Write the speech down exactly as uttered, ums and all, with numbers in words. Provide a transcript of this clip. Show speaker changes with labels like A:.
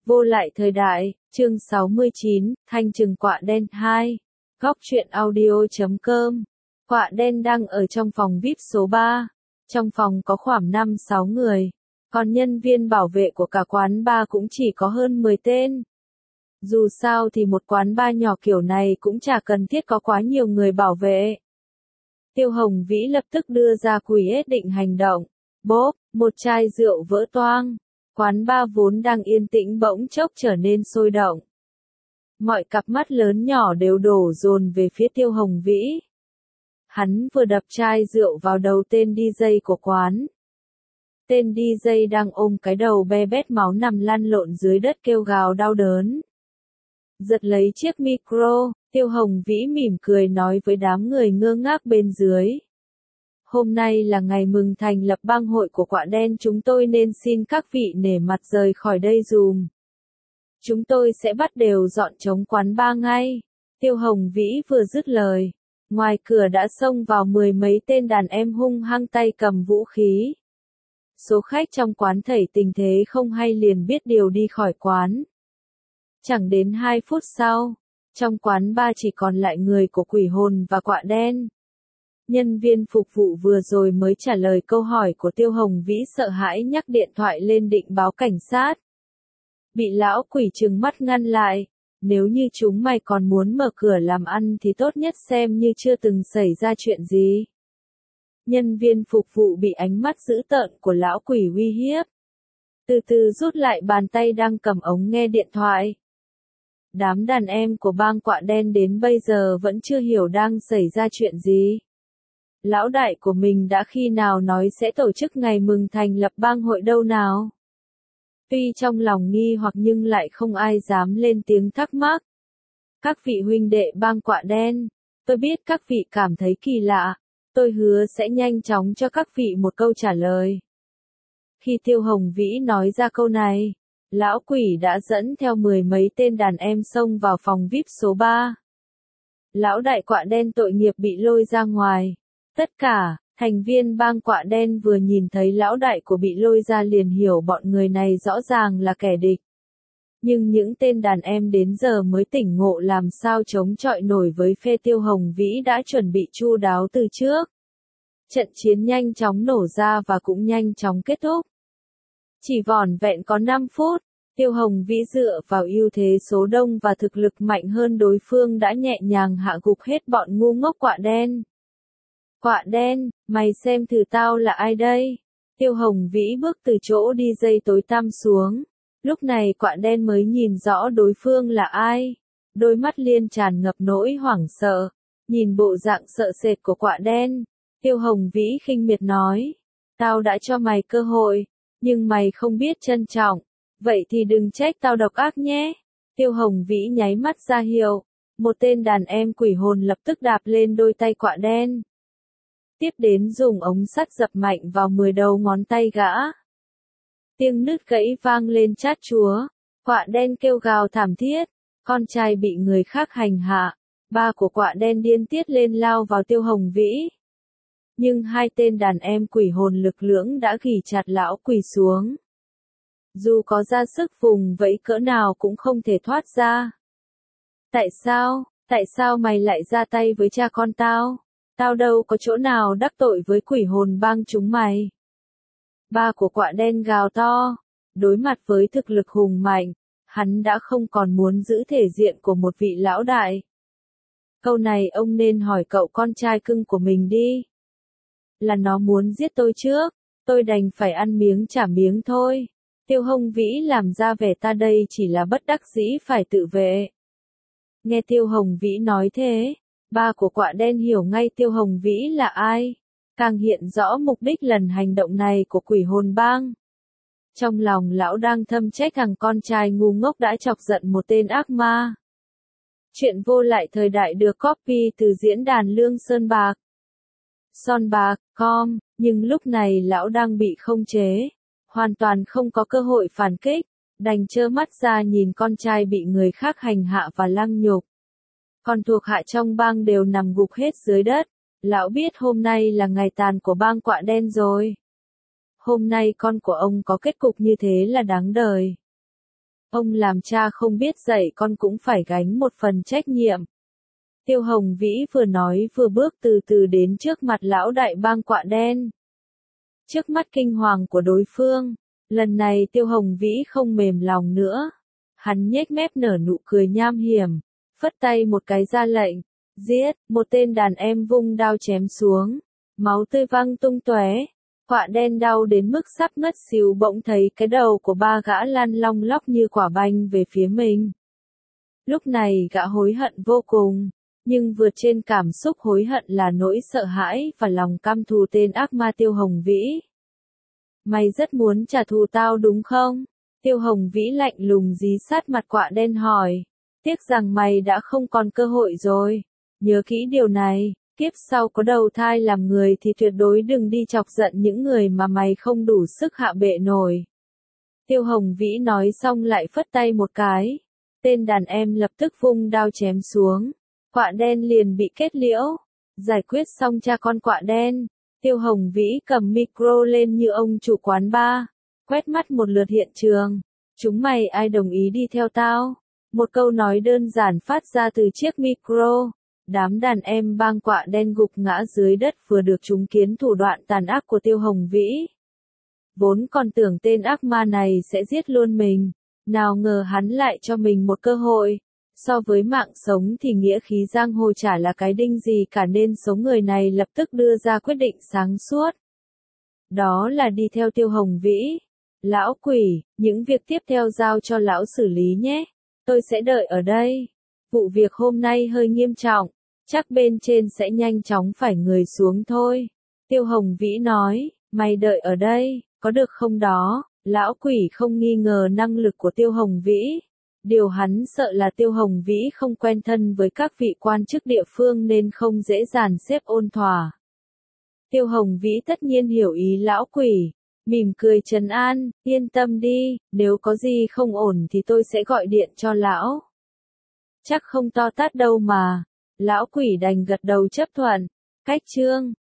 A: Vô lại thời đại, chương sáu mươi chín, Thanh trừng quạ đen hai. Góc truyện audio chấm com. Quạ đen đang ở trong phòng vi ai pi số ba. Trong phòng có khoảng năm sáu người. Còn nhân viên bảo vệ của cả quán bar cũng chỉ có hơn mười tên. Dù sao thì một quán bar nhỏ kiểu này cũng chả cần thiết có quá nhiều người bảo vệ. Tiêu Hồng Vĩ lập tức đưa ra quyết định hành động. Bốp, một chai rượu vỡ toang. Quán bar vốn đang yên tĩnh bỗng chốc trở nên sôi động. Mọi cặp mắt lớn nhỏ đều đổ dồn về phía Tiêu Hồng Vĩ. Hắn vừa đập chai rượu vào đầu tên đi giây của quán. Tên đi giây đang ôm cái đầu be bét máu nằm lăn lộn dưới đất kêu gào đau đớn. Giật lấy chiếc micro, Tiêu Hồng Vĩ mỉm cười nói với đám người ngơ ngác bên dưới. Hôm nay là ngày mừng thành lập bang hội của quạ đen, chúng tôi nên xin các vị nể mặt rời khỏi đây dùm. Chúng tôi sẽ bắt đều dọn trống quán bar ngay. Tiêu Hồng Vĩ vừa dứt lời. Ngoài cửa đã xông vào mười mấy tên đàn em hung hăng tay cầm vũ khí. Số khách trong quán thảy tình thế không hay liền biết điều đi khỏi quán. Chẳng đến hai phút sau, trong quán bar chỉ còn lại người của quỷ hồn và quạ đen. Nhân viên phục vụ vừa rồi mới trả lời câu hỏi của Tiêu Hồng Vĩ sợ hãi nhắc điện thoại lên định báo cảnh sát. Bị lão quỷ trừng mắt ngăn lại, nếu như chúng mày còn muốn mở cửa làm ăn thì tốt nhất xem như chưa từng xảy ra chuyện gì. Nhân viên phục vụ bị ánh mắt dữ tợn của lão quỷ uy hiếp. Từ từ rút lại bàn tay đang cầm ống nghe điện thoại. Đám đàn em của bang quạ đen đến bây giờ vẫn chưa hiểu đang xảy ra chuyện gì. Lão đại của mình đã khi nào nói sẽ tổ chức ngày mừng thành lập bang hội đâu nào? Tuy trong lòng nghi hoặc nhưng lại không ai dám lên tiếng thắc mắc. Các vị huynh đệ bang quạ đen, tôi biết các vị cảm thấy kỳ lạ, tôi hứa sẽ nhanh chóng cho các vị một câu trả lời. Khi Tiêu Hồng Vĩ nói ra câu này, lão quỷ đã dẫn theo mười mấy tên đàn em xông vào phòng vi ai pi số ba. Lão đại quạ đen tội nghiệp bị lôi ra ngoài. Tất cả, thành viên bang quạ đen vừa nhìn thấy lão đại của bị lôi ra liền hiểu bọn người này rõ ràng là kẻ địch. Nhưng những tên đàn em đến giờ mới tỉnh ngộ làm sao chống chọi nổi với phe Tiêu Hồng Vĩ đã chuẩn bị chu đáo từ trước. Trận chiến nhanh chóng nổ ra và cũng nhanh chóng kết thúc. Chỉ vỏn vẹn có năm phút, Tiêu Hồng Vĩ dựa vào ưu thế số đông và thực lực mạnh hơn đối phương đã nhẹ nhàng hạ gục hết bọn ngu ngốc quạ đen. Quạ đen, mày xem thử tao là ai đây? Tiêu Hồng Vĩ bước từ chỗ đi dây tối tăm xuống. Lúc này quạ đen mới nhìn rõ đối phương là ai. Đôi mắt liên tràn ngập nỗi hoảng sợ. Nhìn bộ dạng sợ sệt của quạ đen, Tiêu Hồng Vĩ khinh miệt nói. Tao đã cho mày cơ hội, nhưng mày không biết trân trọng. Vậy thì đừng trách tao độc ác nhé. Tiêu Hồng Vĩ nháy mắt ra hiệu. Một tên đàn em quỷ hồn lập tức đạp lên đôi tay quạ đen. Tiếp đến dùng ống sắt dập mạnh vào mười đầu ngón tay gã. Tiếng nứt gãy vang lên chát chúa. Quạ đen kêu gào thảm thiết. Con trai bị người khác hành hạ. Ba của quạ đen điên tiết lên lao vào Tiêu Hồng Vĩ. Nhưng hai tên đàn em quỷ hồn lực lưỡng đã ghì chặt lão quỷ xuống. Dù có ra sức vùng vẫy cỡ nào cũng không thể thoát ra. Tại sao, tại sao mày lại ra tay với cha con tao? Tao đâu có chỗ nào đắc tội với quỷ hồn bang chúng mày. Ba của quạ đen gào to. Đối mặt với thực lực hùng mạnh, hắn đã không còn muốn giữ thể diện của một vị lão đại. Câu này ông nên hỏi cậu con trai cưng của mình đi. Là nó muốn giết tôi trước, tôi đành phải ăn miếng trả miếng thôi. Tiêu Hồng Vĩ làm ra vẻ ta đây chỉ là bất đắc dĩ phải tự vệ. Nghe Tiêu Hồng Vĩ nói thế, ba của quạ đen hiểu ngay Tiêu Hồng Vĩ là ai, càng hiện rõ mục đích lần hành động này của quỷ hồn bang. Trong lòng lão đang thầm trách thằng con trai ngu ngốc đã chọc giận một tên ác ma. Chuyện vô lại thời đại được copy từ diễn đàn Lương Sơn Bạc. Son bạc chấm com, nhưng lúc này lão đang bị khống chế, hoàn toàn không có cơ hội phản kích, đành trơ mắt ra nhìn con trai bị người khác hành hạ và lăng nhục. Còn thuộc hạ trong bang đều nằm gục hết dưới đất, lão biết hôm nay là ngày tàn của bang quạ đen rồi. Hôm nay con của ông có kết cục như thế là đáng đời. Ông làm cha không biết dạy con cũng phải gánh một phần trách nhiệm. Tiêu Hồng Vĩ vừa nói vừa bước từ từ đến trước mặt lão đại bang quạ đen. Trước mắt kinh hoàng của đối phương, lần này Tiêu Hồng Vĩ không mềm lòng nữa. Hắn nhếch mép nở nụ cười nham hiểm, phất tay một cái ra lệnh, giết, một tên đàn em vung đao chém xuống, máu tươi văng tung tóe. Quạ đen đau đến mức sắp ngất xỉu bỗng thấy cái đầu của ba gã lăn long lóc như quả banh về phía mình. Lúc này gã hối hận vô cùng, nhưng vượt trên cảm xúc hối hận là nỗi sợ hãi và lòng căm thù tên ác ma Tiêu Hồng Vĩ. Mày rất muốn trả thù tao đúng không? Tiêu Hồng Vĩ lạnh lùng dí sát mặt quạ đen hỏi. Tiếc rằng mày đã không còn cơ hội rồi. Nhớ kỹ điều này, kiếp sau có đầu thai làm người thì tuyệt đối đừng đi chọc giận những người mà mày không đủ sức hạ bệ nổi. Tiêu Hồng Vĩ nói xong lại phất tay một cái. Tên đàn em lập tức vung đao chém xuống. Quạ đen liền bị kết liễu. Giải quyết xong cha con quạ đen, Tiêu Hồng Vĩ cầm micro lên như ông chủ quán bar, quét mắt một lượt hiện trường. Chúng mày ai đồng ý đi theo tao? Một câu nói đơn giản phát ra từ chiếc micro. Đám đàn em bang quạ đen gục ngã dưới đất vừa được chứng kiến thủ đoạn tàn ác của Tiêu Hồng Vĩ. Vốn còn tưởng tên ác ma này sẽ giết luôn mình, nào ngờ hắn lại cho mình một cơ hội. So với mạng sống thì nghĩa khí giang hồ chả là cái đinh gì cả nên số người này lập tức đưa ra quyết định sáng suốt. Đó là đi theo Tiêu Hồng Vĩ. Lão quỷ, những việc tiếp theo giao cho lão xử lý nhé. Tôi sẽ đợi ở đây. Vụ việc hôm nay hơi nghiêm trọng, chắc bên trên sẽ nhanh chóng phải người xuống thôi. Tiêu Hồng Vĩ nói, mày đợi ở đây, có được không đó? Lão quỷ không nghi ngờ năng lực của Tiêu Hồng Vĩ. Điều hắn sợ là Tiêu Hồng Vĩ không quen thân với các vị quan chức địa phương nên không dễ dàng xếp ôn thỏa. Tiêu Hồng Vĩ tất nhiên hiểu ý lão quỷ, mỉm cười trấn an, yên tâm đi, nếu có gì không ổn thì tôi sẽ gọi điện cho lão. Chắc không to tát đâu mà. Lão quỷ đành gật đầu chấp thuận. Cách chương